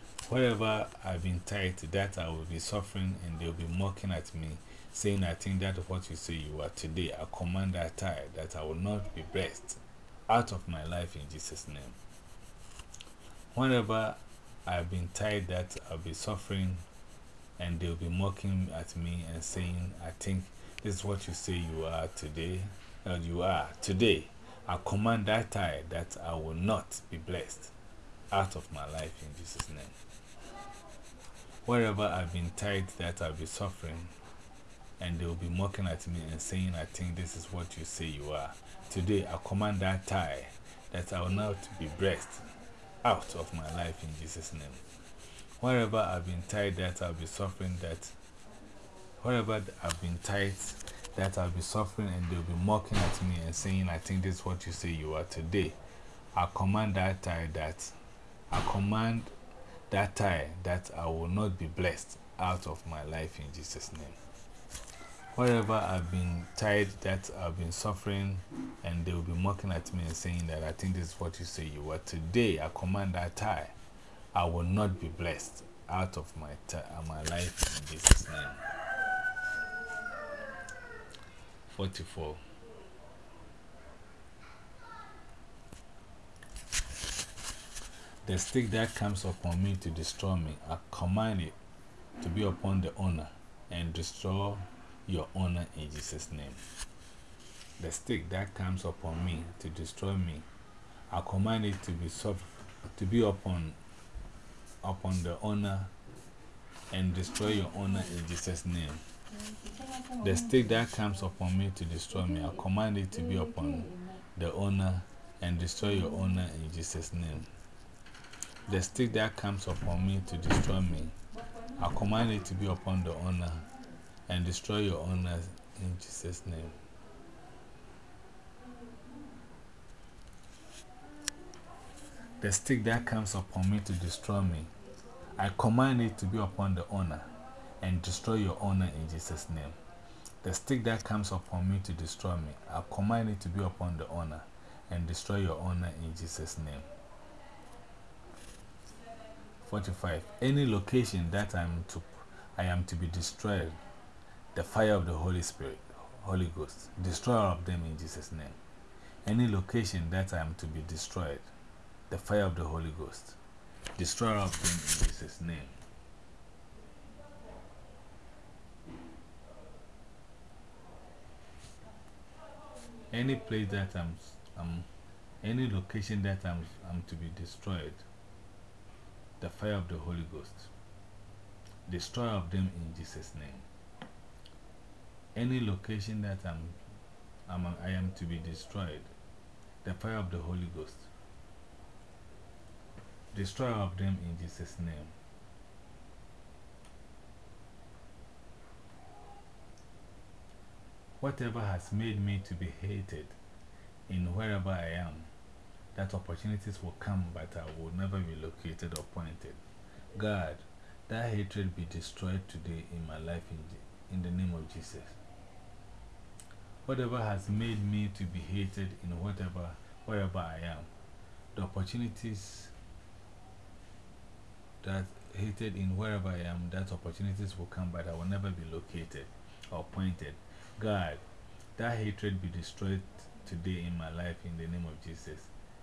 will be suffering, and they'll be mocking at me, saying, I think that is what you say you are. Today, I command that tie, that I will not be blessed out of my life in Jesus' name. Whenever I've been tied that I'll be suffering, and they'll be mocking at me and saying, I think this is what you say you are today, today, I command that tie that I will not be blessed out of my life in Jesus' name. Wherever I've been tied that I'll be suffering, and they will be mocking at me and saying, I think this is what you say you are. Today, I command that tie that I will not be blessed out of my life in Jesus' name. Wherever I've been tied that I'll be suffering, wherever I've been tied that I'll be suffering, and they'll be mocking at me and saying, I think this is what you say you are. Today, I command that tie that I will not be blessed out of my life in Jesus' name. Whatever I've been tired, that I've been suffering, and they will be mocking at me and saying that I think this is what you say you are. Today, I command that tie. I will not be blessed out of my life in Jesus' name. 44. The stick that comes upon me to destroy me, I command it to be upon the owner and destroy your owner in Jesus' name. The stick that comes upon me to destroy me, I command it to be upon the owner and destroy your owner in Jesus' name. The stick that comes upon me to destroy me, I command it to be upon the owner and destroy your owner in Jesus' name. The stick that comes upon me to destroy me, I command it to be upon the owner and destroy your owner in Jesus' name. The stick that comes upon me to destroy me, I command it to be upon the owner and destroy your owner in Jesus' name. The stick that comes upon me to destroy me, I command it to be upon the owner and destroy your owner in Jesus' name. 45. Any location that I am to be destroyed, the fire of the Holy Spirit, Holy Ghost, destroy all of them in Jesus' name. Any location that I am to be destroyed, the fire of the Holy Ghost, destroy all of them in Jesus' name. Any place that any location that I'm to be destroyed, the fire of the Holy Ghost, destroy all of them in Jesus' name. Any location that I am to be destroyed, the fire of the Holy Ghost, destroy all of them in Jesus' name. Whatever has made me to be hated in wherever I am, that opportunities will come, but I will never be located or pointed. God, that hatred be destroyed today in my life in the name of Jesus. Whatever has made me to be hated in wherever I am, the opportunities that hated in wherever I am, that opportunities will come, but I will never be located or pointed. God, that hatred be destroyed today in my life in the name of Jesus.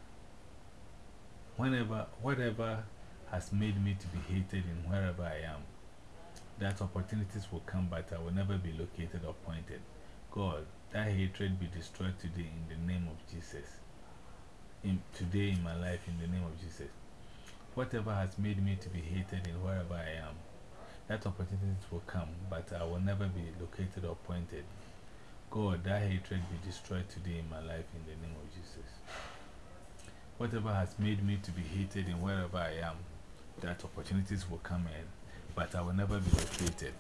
Whatever has made me to be hated in wherever I am, that opportunities will come, but I will never be located or pointed. God, that hatred be destroyed today in the name of Jesus. Today in my life in the name of Jesus. Whatever has made me to be hated in wherever I am, that opportunities will come, but I will never be located or pointed. God, that hatred be destroyed today in my life in the name of Jesus. Whatever has made me to be hated in wherever I am, that opportunities will come in, but I will never be located.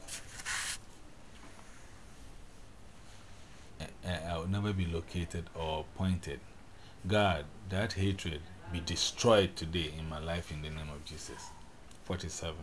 I will never be located or pointed. God, that hatred be destroyed today in my life in the name of Jesus. 47.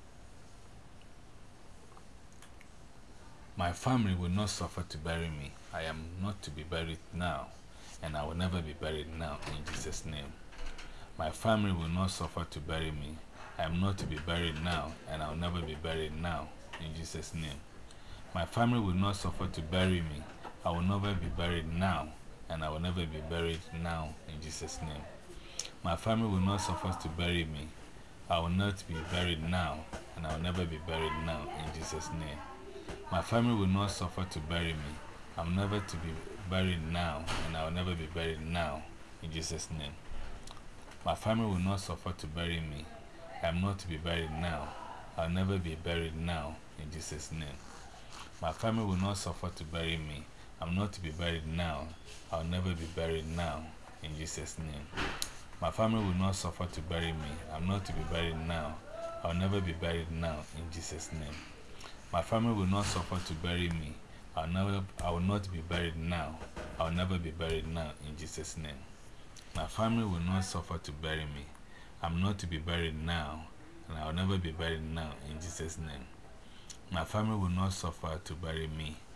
My family will not suffer to bury me. I am not to be buried now, and I will never be buried now in Jesus' name. My family will not suffer to bury me. I am not to be buried now, and I will never be buried now in Jesus' name. My family will not suffer to bury me. I will never be buried now, and I will never be buried now in Jesus' name. My family will not suffer to bury me. I will not be buried now, and I will never be buried now in Jesus' name. My family will not suffer to bury me. I'm never to be buried now, and I will never be buried now in Jesus' name. My family will not suffer to bury me. I am not to be buried now. I will never be buried now in Jesus' name. My family will not suffer to bury me. I'm not to be buried now. I will never be buried now in Jesus' name. My family will not suffer to bury me. I'm not to be buried now. I will never be buried now in Jesus' name. My family will not suffer to bury me. I will not be buried now. I will never be buried now in Jesus' name. My family will not suffer to bury me. I'm not to be buried now, and I will never be buried now in Jesus' name. My family will not suffer to bury me.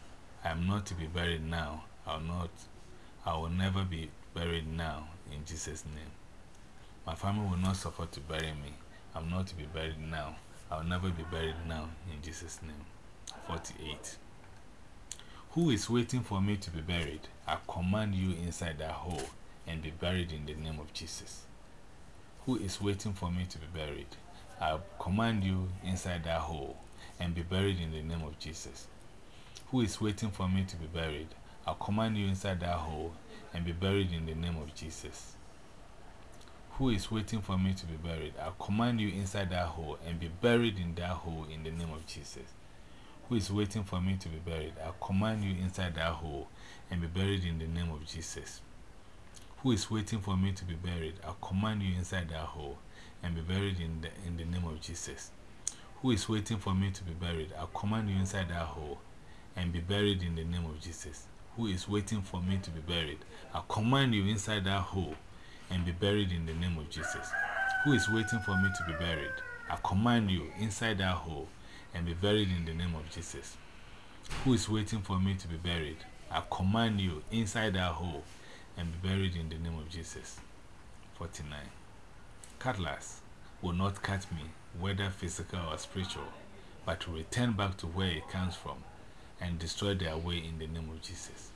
I am not to be buried now. I will never be buried now in Jesus' name. My family will not suffer to bury me. I'm not to be buried now. I will never be buried now in Jesus' name. 48. Who is waiting for me to be buried? I command you inside that hole and be buried in the name of Jesus. Who is waiting for me to be buried? I command you inside that hole and be buried in the name of Jesus. Who is waiting for me to be buried? I command you inside that hole and be buried in the name of Jesus. Who is waiting for me to be buried? I command you inside that hole and be buried in that hole in the name of Jesus. Who is waiting for me to be buried? I command you inside that hole and be buried in the name of Jesus. Who is waiting for me to be buried? I command you inside that hole and be buried in the name of Jesus. Who is waiting for me to be buried? I command you inside that hole and be buried in the name of Jesus. Who is waiting for me to be buried? I command you inside that hole and be buried in the name of Jesus. Who is waiting for me to be buried? I command you inside that hole and be buried in the name of Jesus. Who is waiting for me to be buried? I command you inside that hole and be buried in the name of Jesus. 49. Cutlass will not cut me, whether physical or spiritual, but will return back to where it comes from and destroy their way in the name of Jesus.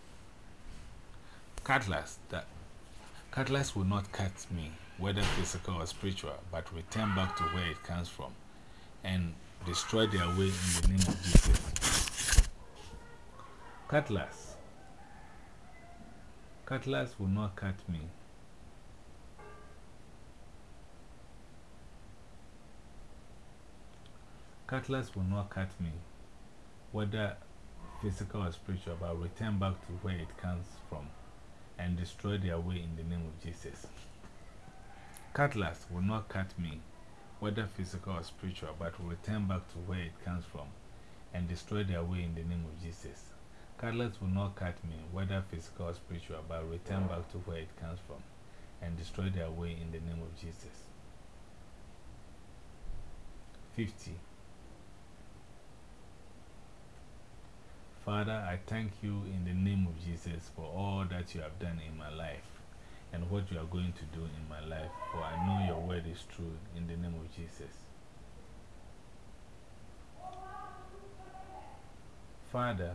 Cutlass will not cut me, whether physical or spiritual, but return back to where it comes from and destroy their way in the name of Jesus. Cutlass will not cut me. Cutlass will not cut me, whether physical or spiritual, but return back to where it comes from and destroy their way in the name of Jesus. Cutlass will not cut me, whether physical or spiritual, but will return back to where it comes from and destroy their way in the name of Jesus. Cutlass will not cut me, whether physical or spiritual, but return back to where it comes from and destroy their way in the name of Jesus. 50. Father, I thank you in the name of Jesus for all that you have done in my life and what you are going to do in my life, for I know your word is true in the name of Jesus. Father,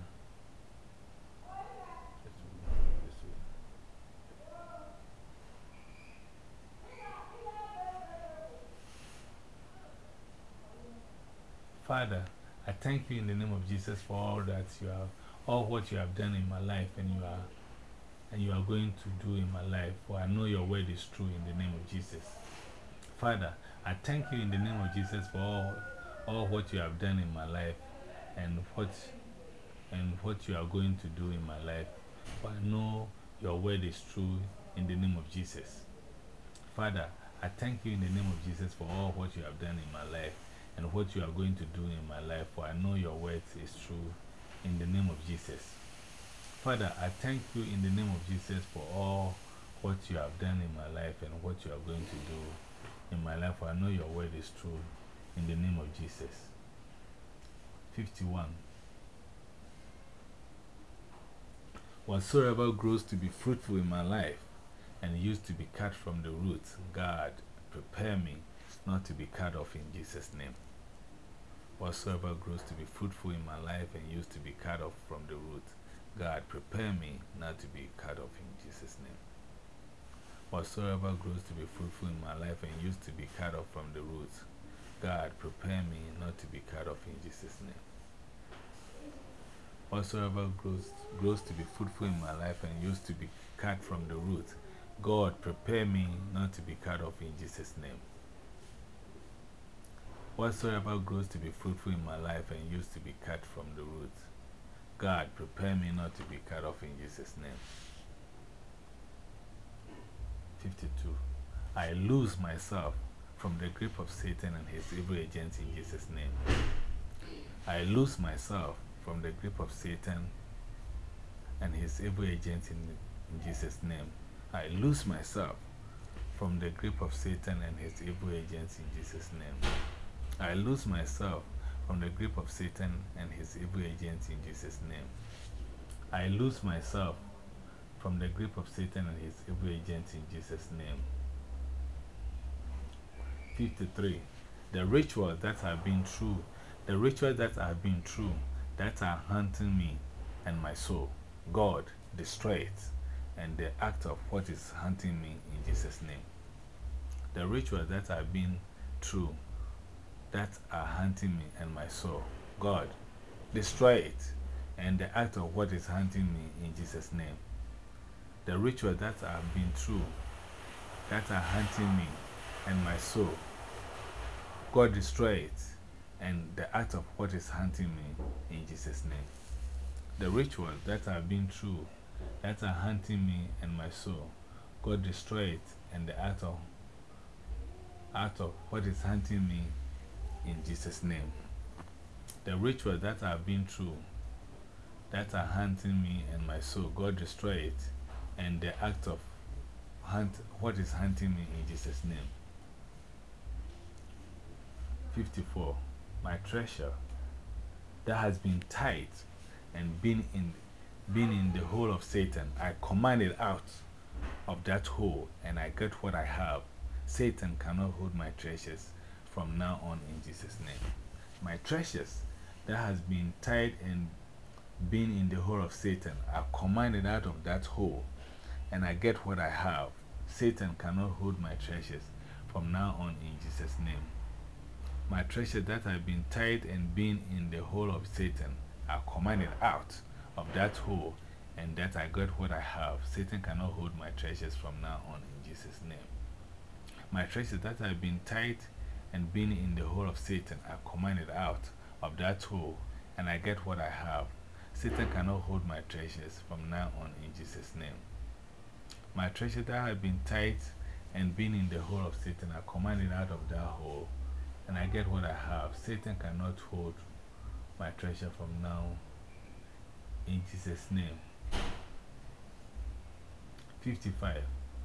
Father, I thank you in the name of Jesus for all what you have done in my life and you are going to do in my life, for I know your word is true in the name of Jesus. Father, I thank you in the name of Jesus for all what you have done in my life and what you are going to do in my life, for I know your word is true in the name of Jesus. Father, I thank you in the name of Jesus for all what you have done in my life and what you are going to do in my life, for I know your word is true in the name of Jesus. Father, I thank you in the name of Jesus for all what you have done in my life and what you are going to do in my life, for I know your word is true in the name of Jesus. 51. Whatsoever grows to be fruitful in my life and used to be cut from the roots, God, prepare me not to be cut off in Jesus' name. Whatsoever grows to be fruitful in my life and used to be cut off from the root, God, prepare me not to be cut off in Jesus' name. Whatsoever grows to be fruitful in my life and used to be cut off from the roots, God, prepare me not to be cut off in Jesus' name. Whatsoever grows to be fruitful in my life and used to be cut from the roots, God, prepare me not to be cut off in Jesus' name. Whatsoever grows to be fruitful in my life and used to be cut from the roots, God, prepare me not to be cut off in Jesus' name. 52. I lose myself from the grip of Satan and his evil agents in Jesus' name. I lose myself from the grip of Satan and his evil agents in Jesus' name. I lose myself from the grip of Satan and his evil agents in Jesus' name. I lose myself from the grip of Satan and his evil agents in Jesus' name. I loose myself from the grip of Satan and his evil agents in Jesus' name. 53. The rituals that have been true, the rituals that have been true, that are hunting me and my soul, God, destroy it, and the act of what is hunting me in Jesus' name. The rituals that have been true, that are hunting me and my soul, God, destroy it, and the act of what is hunting me in Jesus' name. The rituals that have been true, that are hunting me and my soul, God, destroy it, and the act of what is hunting me in Jesus' name. The rituals that have been true, that are hunting me and my soul, God, destroy it, and the act of what is hunting me in Jesus' name. The rituals that have been true, that are hunting me and my soul, God, destroy it, and the act of what is hunting me in Jesus' name. 54. My treasure that has been tied and been in the hole of Satan, I command it out of that hole, and I get what I have. Satan cannot hold my treasures from now on in Jesus' name. My treasures that has been tied and been in the hole of Satan, I command it out of that hole, and I get what I have. Satan cannot hold my treasures from now on in Jesus' name. My treasures that have been tied and been in the hole of Satan, I command it out of that hole, and that I got what I have. Satan cannot hold my treasures from now on in Jesus' name. My treasures that have been tied and been in the hole of Satan, I command it out of that hole, and I get what I have. Satan cannot hold my treasures from now on in Jesus' name. My treasures that have been tied and been in the hole of Satan, I command it out of that hole, and I get what I have. Satan cannot hold my treasure from now in Jesus' name. 55.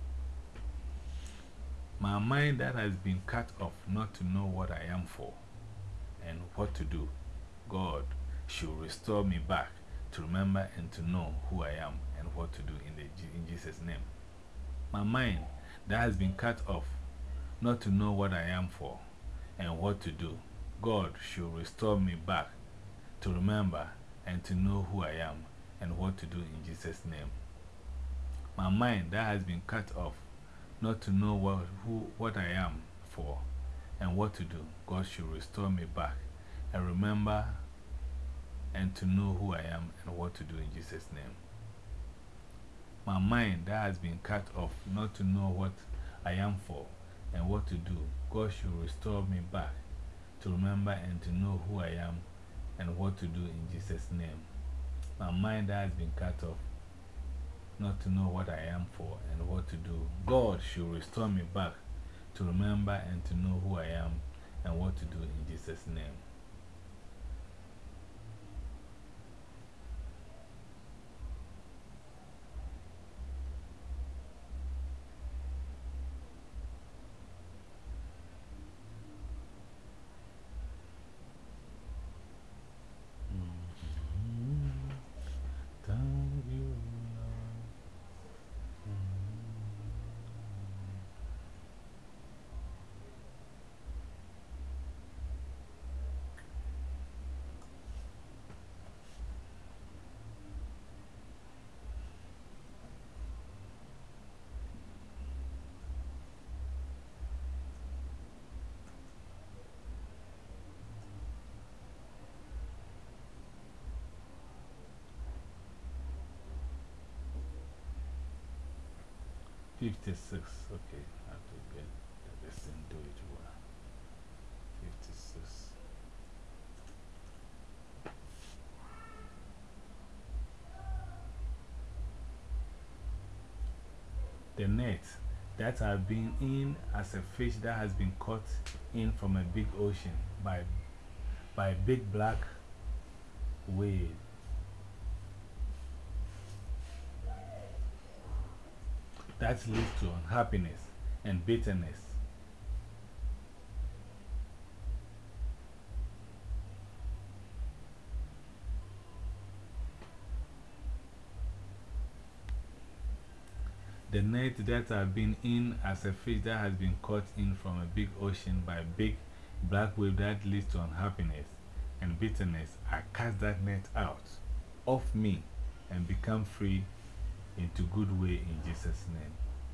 My mind that has been cut off not to know what I am for and what to do, God should restore me back to remember and to know who I am and what to do in Jesus' name. My mind that has been cut off not to know what I am for and what to do, God should restore me back to remember and to know who I am and what to do in Jesus' name. My mind that has been cut off not to know what I am for and what to do, God should restore me back and remember and to know who I am and what to do in Jesus' name. My mind that has been cut off not to know what I am for and what to do, God should restore me back to remember and to know who I am and what to do in Jesus' name. My mind that has been cut off not to know what I am for and what to do, God should restore me back to remember and to know who I am and what to do in Jesus' name. Thank you, Lord. 56. Okay, I have to get this and do it well. 56. The net that have been in as a fish that has been caught in from a big ocean by a big black whale. That leads to unhappiness and bitterness. The net that I've been in as a fish that has been caught in from a big ocean by a big black wave that leads to unhappiness and bitterness, I cast that net out of me and become free into good way in Jesus' name.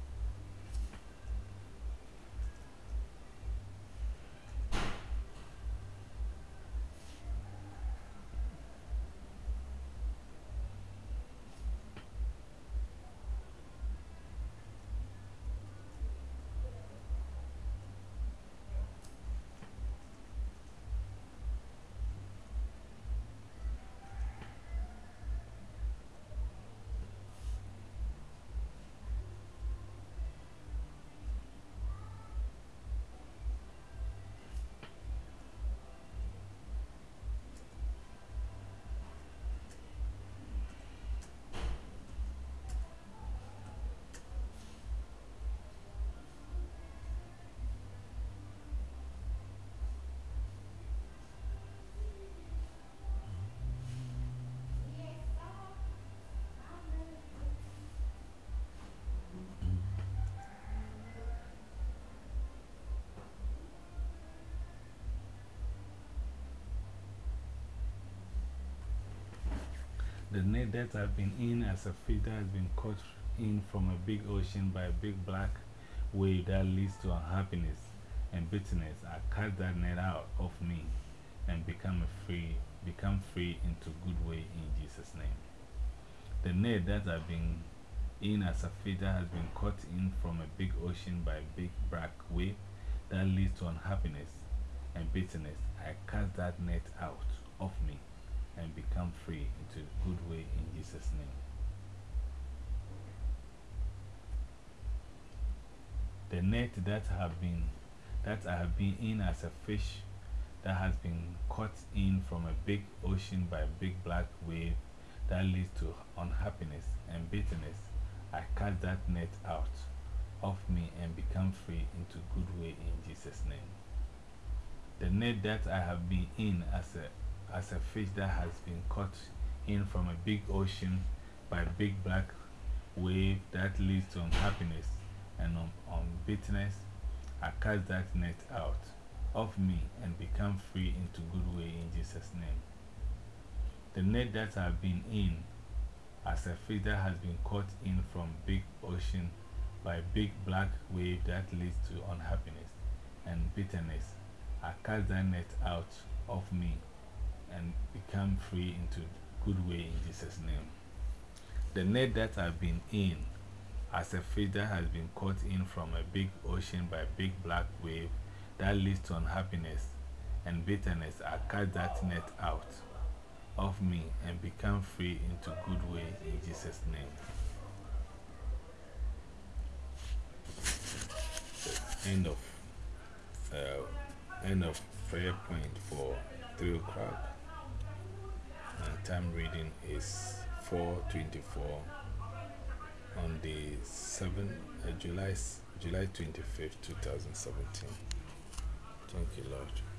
The net that I've been in as a fish that has been caught in from a big ocean by a big black wave that leads to unhappiness and bitterness, I cast that net out of me and become free into good way in Jesus' name. The net that I've been in as a fish that has been caught in from a big ocean by a big black wave that leads to unhappiness and bitterness, I cast that net out of me and become free into good way in Jesus' name. The net that I have been in as a fish that has been caught in from a big ocean by a big black wave that leads to unhappiness and bitterness, I cast that net out of me and become free into good way in Jesus' name. The net that I have been in as a fish that has been caught in from a big ocean by a big black wave that leads to unhappiness and bitterness, I cast that net out of me and become free into good way in Jesus' name. The net that I've been in as a fish that has been caught in from big ocean by a big black wave that leads to unhappiness and bitterness, I cast that net out of me and become free into good way in Jesus' name. The net that I've been in as a fish that has been caught in from a big ocean by a big black wave that leads to unhappiness and bitterness, I cast that net out of me and become free into good way in Jesus' name. End of prayer point for 3 o'clock. And time reading is 4:24 on the July 25th, 2017. Thank you, Lord.